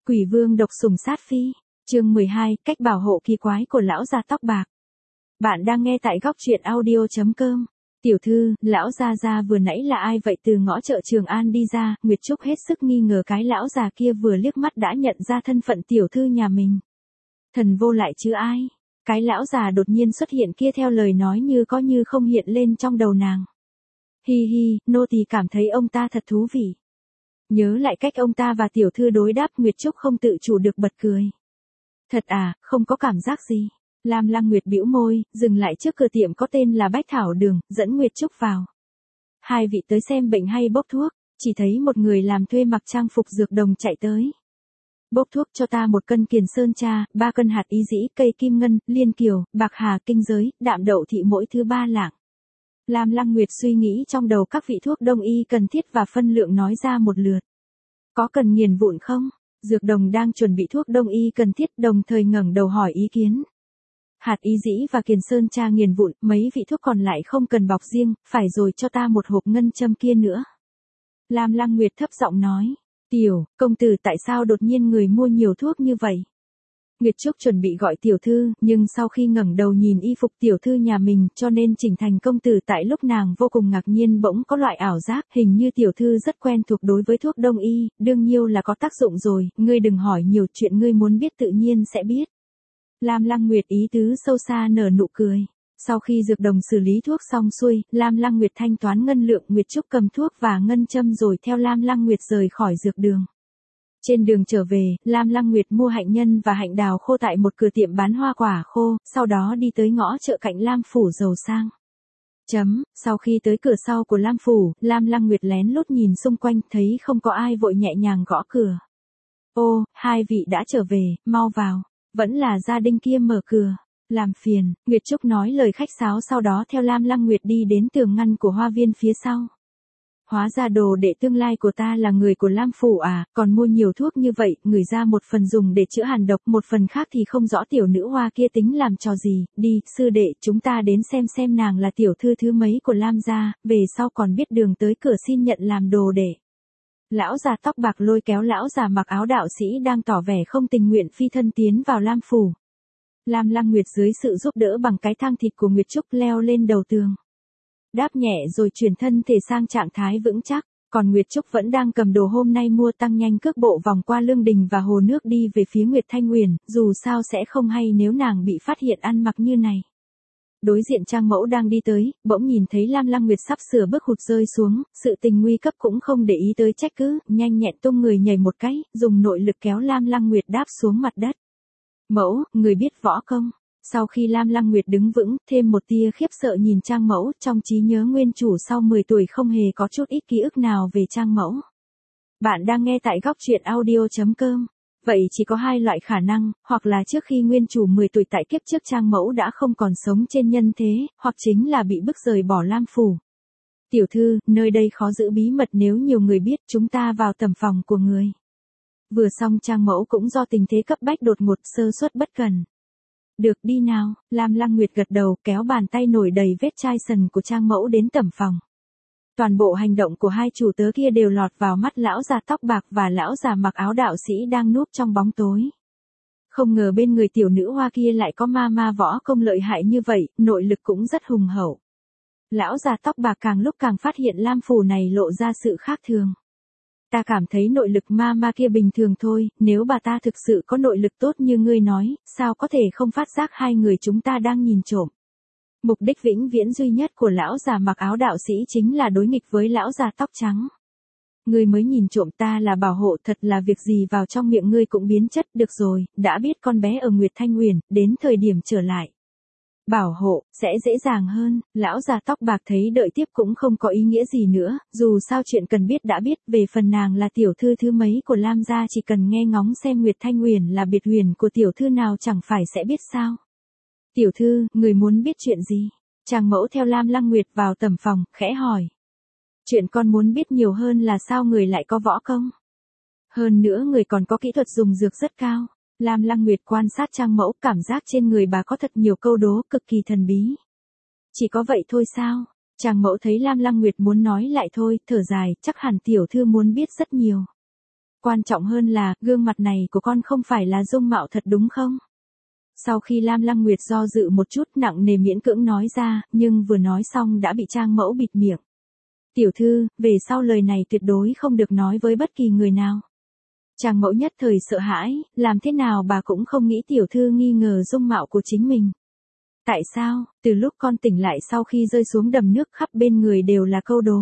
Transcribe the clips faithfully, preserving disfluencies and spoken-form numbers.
Quỷ vương độc sủng sát phi, chương mười hai, cách bảo hộ kỳ quái của lão già tóc bạc. Bạn đang nghe tại góc truyện audio chấm com. Tiểu thư, lão gia gia vừa nãy là ai vậy? Từ ngõ chợ Trường An đi ra, Nguyệt Trúc hết sức nghi ngờ cái lão già kia vừa liếc mắt đã nhận ra thân phận tiểu thư nhà mình. Thần vô lại chứ ai? Cái lão già đột nhiên xuất hiện kia theo lời nói như có như không hiện lên trong đầu nàng. Hi hi, nô tỳ cảm thấy ông ta thật thú vị. Nhớ lại cách ông ta và tiểu thư đối đáp, Nguyệt Trúc không tự chủ được bật cười. Thật à, không có cảm giác gì. Lam Lăng Nguyệt bĩu môi, dừng lại trước cửa tiệm có tên là Bách Thảo Đường, dẫn Nguyệt Trúc vào. Hai vị tới xem bệnh hay bốc thuốc? Chỉ thấy một người làm thuê mặc trang phục dược đồng chạy tới. Bốc thuốc cho ta một cân kiền sơn cha, ba cân hạt ý dĩ, cây kim ngân, liên kiều, bạc hà, kinh giới, đạm đậu thị mỗi thứ ba lạng. Lam Lăng Nguyệt suy nghĩ trong đầu các vị thuốc đông y cần thiết và phân lượng nói ra một lượt. Có cần nghiền vụn không? Dược đồng đang chuẩn bị thuốc đông y cần thiết đồng thời ngẩng đầu hỏi ý kiến. Hạt ý dĩ và kiền sơn cha nghiền vụn, mấy vị thuốc còn lại không cần bọc riêng, phải rồi cho ta một hộp ngân châm kia nữa. Lam Lăng Nguyệt thấp giọng nói. Tiểu, công tử tại sao đột nhiên người mua nhiều thuốc như vậy? Nguyệt Trúc chuẩn bị gọi tiểu thư, nhưng sau khi ngẩng đầu nhìn y phục tiểu thư nhà mình cho nên chỉnh thành công tử tại lúc nàng vô cùng ngạc nhiên bỗng có loại ảo giác hình như tiểu thư rất quen thuộc đối với thuốc đông y, đương nhiêu là có tác dụng rồi, ngươi đừng hỏi nhiều chuyện ngươi muốn biết tự nhiên sẽ biết. Lam Lăng Nguyệt ý tứ sâu xa nở nụ cười. Sau khi dược đồng xử lý thuốc xong xuôi, Lam Lăng Nguyệt thanh toán ngân lượng, Nguyệt Trúc cầm thuốc và ngân châm rồi theo Lam Lăng Nguyệt rời khỏi dược đường. Trên đường trở về, Lam Lăng Nguyệt mua hạnh nhân và hạnh đào khô tại một cửa tiệm bán hoa quả khô, sau đó đi tới ngõ chợ cạnh Lam Phủ giàu sang. Chấm, sau khi tới cửa sau của Lam Phủ, Lam Lăng Nguyệt lén lút nhìn xung quanh thấy không có ai vội nhẹ nhàng gõ cửa. Ô, hai vị đã trở về, mau vào, vẫn là gia đình kia mở cửa. Làm phiền, Nguyệt Trúc nói lời khách sáo sau đó theo Lam Lăng Nguyệt đi đến tường ngăn của hoa viên phía sau. Hóa ra đồ đệ tương lai của ta là người của Lam Phủ à, còn mua nhiều thuốc như vậy, người ra một phần dùng để chữa hàn độc, một phần khác thì không rõ tiểu nữ hoa kia tính làm trò gì, đi, sư đệ, chúng ta đến xem xem nàng là tiểu thư thứ mấy của Lam gia, về sau còn biết đường tới cửa xin nhận làm đồ đệ. Lão già tóc bạc lôi kéo lão già mặc áo đạo sĩ đang tỏ vẻ không tình nguyện phi thân tiến vào Lam Phủ. Lam Lăng Nguyệt dưới sự giúp đỡ bằng cái thang thịt của Nguyệt Trúc leo lên đầu tường. Đáp nhẹ rồi chuyển thân thể sang trạng thái vững chắc, còn Nguyệt Trúc vẫn đang cầm đồ hôm nay mua tăng nhanh cước bộ vòng qua lương đình và hồ nước đi về phía Nguyệt Thanh Uyển, dù sao sẽ không hay nếu nàng bị phát hiện ăn mặc như này. Đối diện Trang Mẫu đang đi tới, bỗng nhìn thấy Lam Lăng Nguyệt sắp sửa bước hụt rơi xuống, sự tình nguy cấp cũng không để ý tới trách cứ, nhanh nhẹn tung người nhảy một cái, dùng nội lực kéo Lam Lăng Nguyệt đáp xuống mặt đất. Mẫu, người biết võ công. Sau khi Lam Lăng Nguyệt đứng vững, thêm một tia khiếp sợ nhìn Trang Mẫu, trong trí nhớ nguyên chủ sau mười tuổi không hề có chút ít ký ức nào về Trang Mẫu. Bạn đang nghe tại góc truyện audio chấm com. Vậy chỉ có hai loại khả năng, hoặc là trước khi nguyên chủ mười tuổi tại kiếp trước Trang Mẫu đã không còn sống trên nhân thế, hoặc chính là bị bức rời bỏ Lam Phủ. Tiểu thư, nơi đây khó giữ bí mật nếu nhiều người biết, chúng ta vào tầm phòng của người. Vừa xong Trang Mẫu cũng do tình thế cấp bách đột ngột sơ suất bất cẩn. Được đi nào, Lam Lăng Nguyệt gật đầu kéo bàn tay nổi đầy vết chai sần của Trang Mẫu đến tẩm phòng. Toàn bộ hành động của hai chủ tớ kia đều lọt vào mắt lão già tóc bạc và lão già mặc áo đạo sĩ đang núp trong bóng tối. Không ngờ bên người tiểu nữ hoa kia lại có ma ma võ công lợi hại như vậy, nội lực cũng rất hùng hậu. Lão già tóc bạc càng lúc càng phát hiện Lam Phủ này lộ ra sự khác thường. Ta cảm thấy nội lực ma ma kia bình thường thôi, nếu bà ta thực sự có nội lực tốt như ngươi nói, sao có thể không phát giác hai người chúng ta đang nhìn trộm. Mục đích vĩnh viễn duy nhất của lão già mặc áo đạo sĩ chính là đối nghịch với lão già tóc trắng. Ngươi mới nhìn trộm ta là bảo hộ, thật là việc gì vào trong miệng ngươi cũng biến chất, được rồi, đã biết con bé ở Nguyệt Thanh Uyển, đến thời điểm trở lại. Bảo hộ, sẽ dễ dàng hơn, lão già tóc bạc thấy đợi tiếp cũng không có ý nghĩa gì nữa, dù sao chuyện cần biết đã biết, về phần nàng là tiểu thư thứ mấy của Lam gia chỉ cần nghe ngóng xem Nguyệt Thanh Uyển là biệt huyền của tiểu thư nào chẳng phải sẽ biết sao. Tiểu thư, người muốn biết chuyện gì? Trang Mẫu theo Lam Lăng Nguyệt vào tẩm phòng, khẽ hỏi. Chuyện con muốn biết nhiều hơn là sao người lại có võ công. Hơn nữa người còn có kỹ thuật dùng dược rất cao. Lam Lăng Nguyệt quan sát Trang Mẫu, cảm giác trên người bà có thật nhiều câu đố cực kỳ thần bí. Chỉ có vậy thôi sao? Trang Mẫu thấy Lam Lăng Nguyệt muốn nói lại thôi, thở dài, chắc hẳn tiểu thư muốn biết rất nhiều. Quan trọng hơn là, gương mặt này của con không phải là dung mạo thật đúng không? Sau khi Lam Lăng Nguyệt do dự một chút nặng nề miễn cưỡng nói ra, nhưng vừa nói xong đã bị Trang Mẫu bịt miệng. Tiểu thư, về sau lời này tuyệt đối không được nói với bất kỳ người nào. Trang Mẫu nhất thời sợ hãi, làm thế nào bà cũng không nghĩ tiểu thư nghi ngờ dung mạo của chính mình. Tại sao, từ lúc con tỉnh lại sau khi rơi xuống đầm nước khắp bên người đều là câu đố.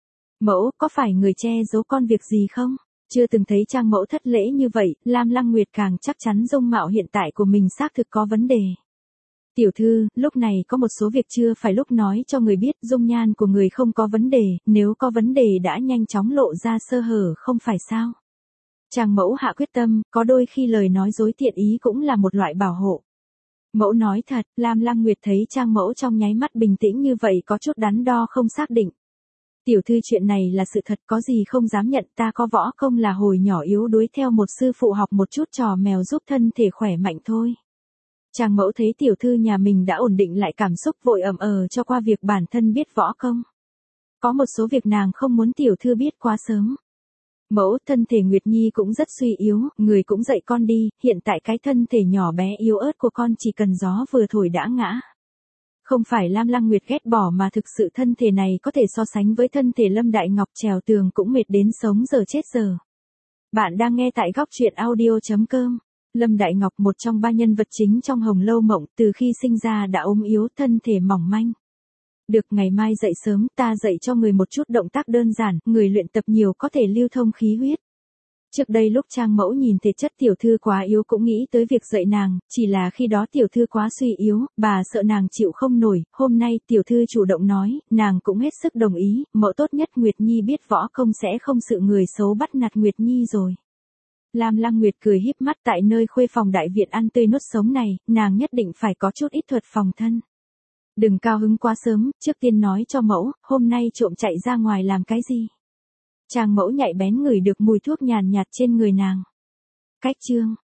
Mẫu, có phải người che giấu con việc gì không? Chưa từng thấy Trang Mẫu thất lễ như vậy, Lam Lăng Nguyệt càng chắc chắn dung mạo hiện tại của mình xác thực có vấn đề. Tiểu thư, lúc này có một số việc chưa phải lúc nói cho người biết, dung nhan của người không có vấn đề, nếu có vấn đề đã nhanh chóng lộ ra sơ hở không phải sao? Trang Mẫu hạ quyết tâm, có đôi khi lời nói dối thiện ý cũng là một loại bảo hộ. Mẫu nói thật, Lam Lăng Nguyệt thấy Trang Mẫu trong nháy mắt bình tĩnh như vậy có chút đắn đo không xác định. Tiểu thư, chuyện này là sự thật, có gì không dám nhận, ta có võ công là hồi nhỏ yếu đuối theo một sư phụ học một chút trò mèo giúp thân thể khỏe mạnh thôi. Trang Mẫu thấy tiểu thư nhà mình đã ổn định lại cảm xúc vội ậm ờ cho qua việc bản thân biết võ công. Có một số việc nàng không muốn tiểu thư biết quá sớm. Mẫu, thân thể Nguyệt Nhi cũng rất suy yếu, người cũng dạy con đi, hiện tại cái thân thể nhỏ bé yếu ớt của con chỉ cần gió vừa thổi đã ngã. Không phải Lam Lăng Nguyệt ghét bỏ mà thực sự thân thể này có thể so sánh với thân thể Lâm Đại Ngọc trèo tường cũng mệt đến sống giờ chết giờ. Bạn đang nghe tại góc truyện audio chấm com. Lâm Đại Ngọc, một trong ba nhân vật chính trong Hồng Lâu Mộng, từ khi sinh ra đã ốm yếu, thân thể mỏng manh. Được, ngày mai dậy sớm, ta dạy cho người một chút động tác đơn giản, người luyện tập nhiều có thể lưu thông khí huyết. Trước đây lúc Trang Mẫu nhìn thể chất tiểu thư quá yếu cũng nghĩ tới việc dạy nàng, chỉ là khi đó tiểu thư quá suy yếu, bà sợ nàng chịu không nổi, hôm nay tiểu thư chủ động nói, nàng cũng hết sức đồng ý, mẫu tốt nhất Nguyệt Nhi biết võ công sẽ không sự người xấu bắt nạt Nguyệt Nhi rồi. Lam Lăng Nguyệt cười híp mắt, tại nơi khuê phòng đại viện ăn tươi nuốt sống này, nàng nhất định phải có chút ít thuật phòng thân. Đừng cao hứng quá sớm, trước tiên nói cho mẫu, hôm nay trộm chạy ra ngoài làm cái gì? Trang Mẫu nhạy bén ngửi được mùi thuốc nhàn nhạt trên người nàng. Cách chương,